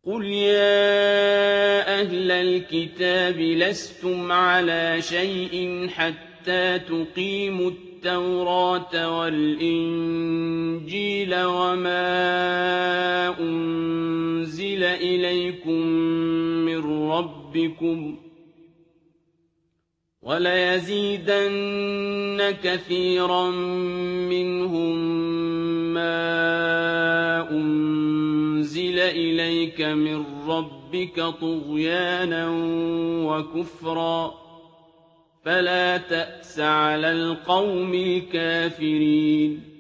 قُلْ يَا أَهْلَ الْكِتَابِ لَسْتُمْ عَلَىٰ شَيْءٍ حَتَّىٰ تُقِيمُوا التَّوْرَاةَ وَالْإِنجِيلَ وَمَا أُنزِلَ إِلَيْكُم مِّن رَّبِّكُمْ ۗ وَلَيَزِيدَنَّ كَثِيرًا مِّنْهُم مَّا أُنزِلَ إِلَيْكَ مِن رَّبِّكَ طُغْيَانًا وَكُفْرًا ۖ فَلَا تَأْسَ عَلَى الْقَوْمِ الْكَافِرِينَ